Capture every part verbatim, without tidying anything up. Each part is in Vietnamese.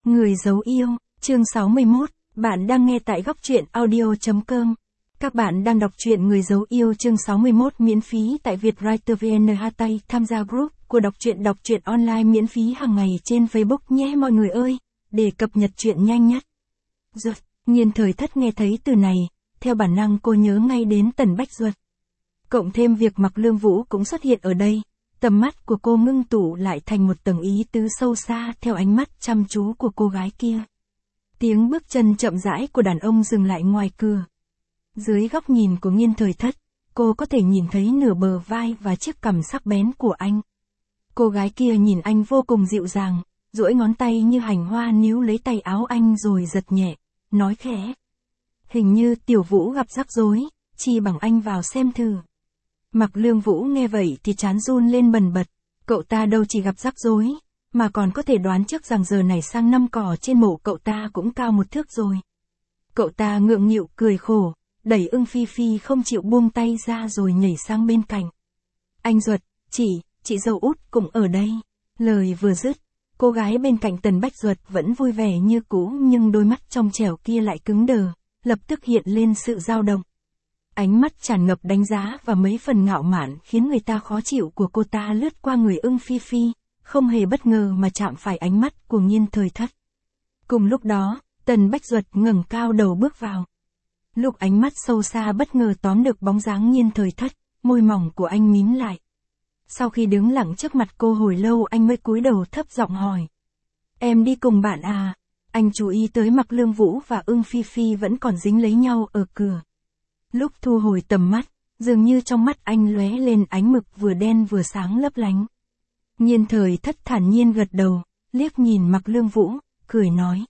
Người giấu yêu, chương sáu mươi mốt, bạn đang nghe tại góc truyện audio chấm com. Các bạn đang đọc truyện Người giấu yêu chương sáu mươi mốt miễn phí tại Vietwriter vê en Hatay, tham gia group của đọc truyện đọc truyện online miễn phí hàng ngày trên Facebook nhé mọi người ơi, để cập nhật truyện nhanh nhất. Duật, Nhiên Thời Thất nghe thấy từ này, theo bản năng cô nhớ ngay đến Tần Bách Duật. Cộng thêm việc Mặc Lương Vũ cũng xuất hiện ở đây, tầm mắt của cô ngưng tụ lại thành một tầng ý tứ sâu xa theo ánh mắt chăm chú của cô gái kia. Tiếng bước chân chậm rãi của đàn ông dừng lại ngoài cửa. Dưới góc nhìn của Nhiên Thời Thất, cô có thể nhìn thấy nửa bờ vai và chiếc cằm sắc bén của anh. Cô gái kia nhìn anh vô cùng dịu dàng, duỗi ngón tay như hành hoa níu lấy tay áo anh rồi giật nhẹ, nói khẽ. Hình như Tiểu Vũ gặp rắc rối, chi bằng anh vào xem thử. Mặc Lương Vũ nghe vậy thì trán run lên bần bật, cậu ta đâu chỉ gặp rắc rối, mà còn có thể đoán trước rằng giờ này sang năm cỏ trên mộ cậu ta cũng cao một thước rồi. Cậu ta ngượng nghịu cười khổ, đẩy Ưng Phi Phi không chịu buông tay ra rồi nhảy sang bên cạnh. Anh Duật, chị, chị dâu út cũng ở đây. Lời vừa dứt, cô gái bên cạnh Tần Bách Duật vẫn vui vẻ như cũ nhưng đôi mắt trong trẻo kia lại cứng đờ, lập tức hiện lên sự dao động. Ánh mắt tràn ngập đánh giá và mấy phần ngạo mạn khiến người ta khó chịu của cô ta lướt qua người Ưng Phi Phi, không hề bất ngờ mà chạm phải ánh mắt của Nhiên Thời Thất. Cùng lúc đó, Tần Bách Duật ngẩng cao đầu bước vào. Lúc ánh mắt sâu xa bất ngờ tóm được bóng dáng Nhiên Thời Thất, môi mỏng của anh mím lại. Sau khi đứng lặng trước mặt cô hồi lâu anh mới cúi đầu thấp giọng hỏi. Em đi cùng bạn à? Anh chú ý tới Mặc Lương Vũ và Ưng Phi Phi vẫn còn dính lấy nhau ở cửa. Lúc thu hồi tầm mắt, dường như trong mắt anh lóe lên ánh mực vừa đen vừa sáng lấp lánh. Nhiên Thời Thất thản nhiên gật đầu, liếc nhìn Mặc Lương Vũ, cười nói.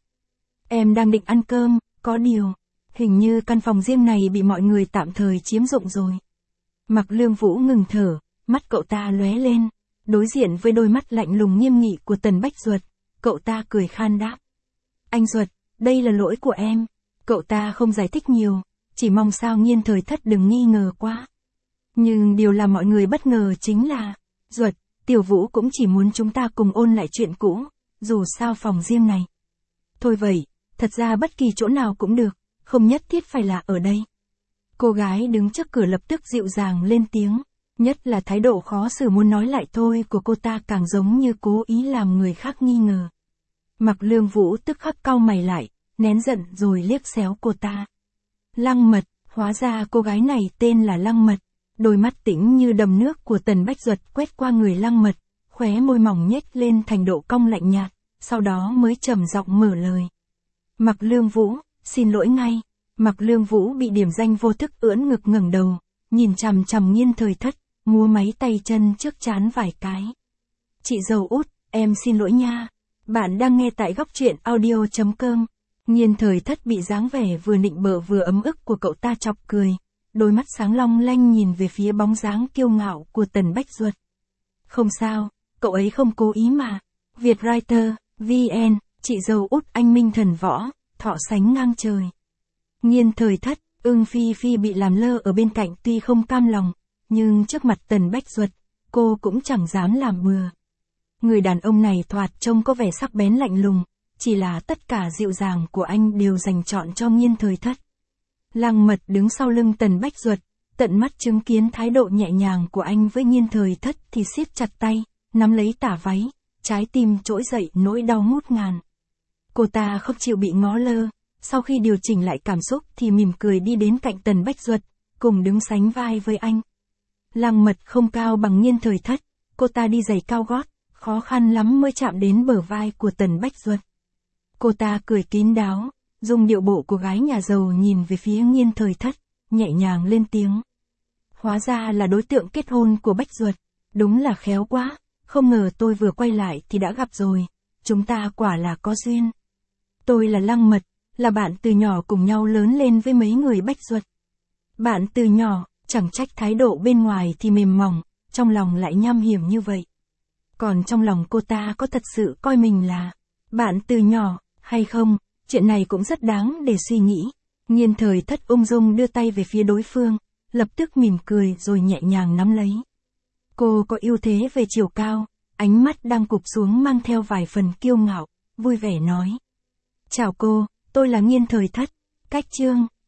Em đang định ăn cơm, có điều, hình như căn phòng riêng này bị mọi người tạm thời chiếm dụng rồi. Mặc Lương Vũ ngừng thở, mắt cậu ta lóe lên, đối diện với đôi mắt lạnh lùng nghiêm nghị của Tần Bách Duật, cậu ta cười khan đáp. Anh Duật, đây là lỗi của em. Cậu ta không giải thích nhiều, chỉ mong sao Nhiên Thời Thất đừng nghi ngờ quá. Nhưng điều làm mọi người bất ngờ chính là, Duật, Tiểu Vũ cũng chỉ muốn chúng ta cùng ôn lại chuyện cũ, dù sao phòng riêng này. Thôi vậy, thật ra bất kỳ chỗ nào cũng được, không nhất thiết phải là ở đây. Cô gái đứng trước cửa lập tức dịu dàng lên tiếng, nhất là thái độ khó xử muốn nói lại thôi của cô ta càng giống như cố ý làm người khác nghi ngờ. Mặc Lương Vũ tức khắc cau mày lại, nén giận rồi liếc xéo cô ta. Lăng Mật, hóa ra cô gái này tên là Lăng Mật. Đôi mắt tĩnh như đầm nước của Tần Bách Duật quét qua người Lăng Mật, khóe môi mỏng nhếch lên thành độ cong lạnh nhạt, sau đó mới trầm giọng mở lời. Mặc Lương Vũ, xin lỗi ngay. Mặc Lương Vũ bị điểm danh vô thức ưỡn ngực ngẩng đầu, nhìn chằm chằm Nhiên Thời Thất, múa máy tay chân trước trán vài cái. Chị dâu út, em xin lỗi nha. Bạn đang nghe tại góc truyện audio chấm com. Nhiên Thời Thất bị dáng vẻ vừa nịnh bợ vừa ấm ức của cậu ta chọc cười, đôi mắt sáng long lanh nhìn về phía bóng dáng kiêu ngạo của Tần Bách Duật. Không sao, cậu ấy không cố ý mà. Vietwriter, vê en, chị dâu út anh minh thần võ, thọ sánh ngang trời. Nhiên Thời Thất, Ưng Phi Phi bị làm lơ ở bên cạnh tuy không cam lòng, nhưng trước mặt Tần Bách Duật, cô cũng chẳng dám làm bừa. Người đàn ông này thoạt trông có vẻ sắc bén lạnh lùng, chỉ là tất cả dịu dàng của anh đều dành trọn cho Nhiên Thời Thất. Lăng Mật đứng sau lưng Tần Bách Duật, tận mắt chứng kiến thái độ nhẹ nhàng của anh với Nhiên Thời Thất thì siết chặt tay, nắm lấy tả váy, trái tim trỗi dậy nỗi đau ngút ngàn. Cô ta không chịu bị ngó lơ, sau khi điều chỉnh lại cảm xúc thì mỉm cười đi đến cạnh Tần Bách Duật, cùng đứng sánh vai với anh. Lăng Mật không cao bằng Nhiên Thời Thất, cô ta đi giày cao gót, khó khăn lắm mới chạm đến bờ vai của Tần Bách Duật. Cô ta cười kín đáo, dùng điệu bộ của gái nhà giàu nhìn về phía Nhiên Thời Thất, nhẹ nhàng lên tiếng. Hóa ra là đối tượng kết hôn của Bách Duật, đúng là khéo quá, không ngờ tôi vừa quay lại thì đã gặp rồi, chúng ta quả là có duyên. Tôi là Lăng Mật, là bạn từ nhỏ cùng nhau lớn lên với mấy người Bách Duật. Bạn từ nhỏ, chẳng trách thái độ bên ngoài thì mềm mỏng, trong lòng lại nham hiểm như vậy. Còn trong lòng cô ta có thật sự coi mình là bạn từ nhỏ, hay không, chuyện này cũng rất đáng để suy nghĩ. Nhiên Thời Thất ung dung đưa tay về phía đối phương, lập tức mỉm cười rồi nhẹ nhàng nắm lấy. Cô có ưu thế về chiều cao, ánh mắt đang cụp xuống mang theo vài phần kiêu ngạo, vui vẻ nói, Chào cô, tôi là Nghiên Thời Thất. Cách chương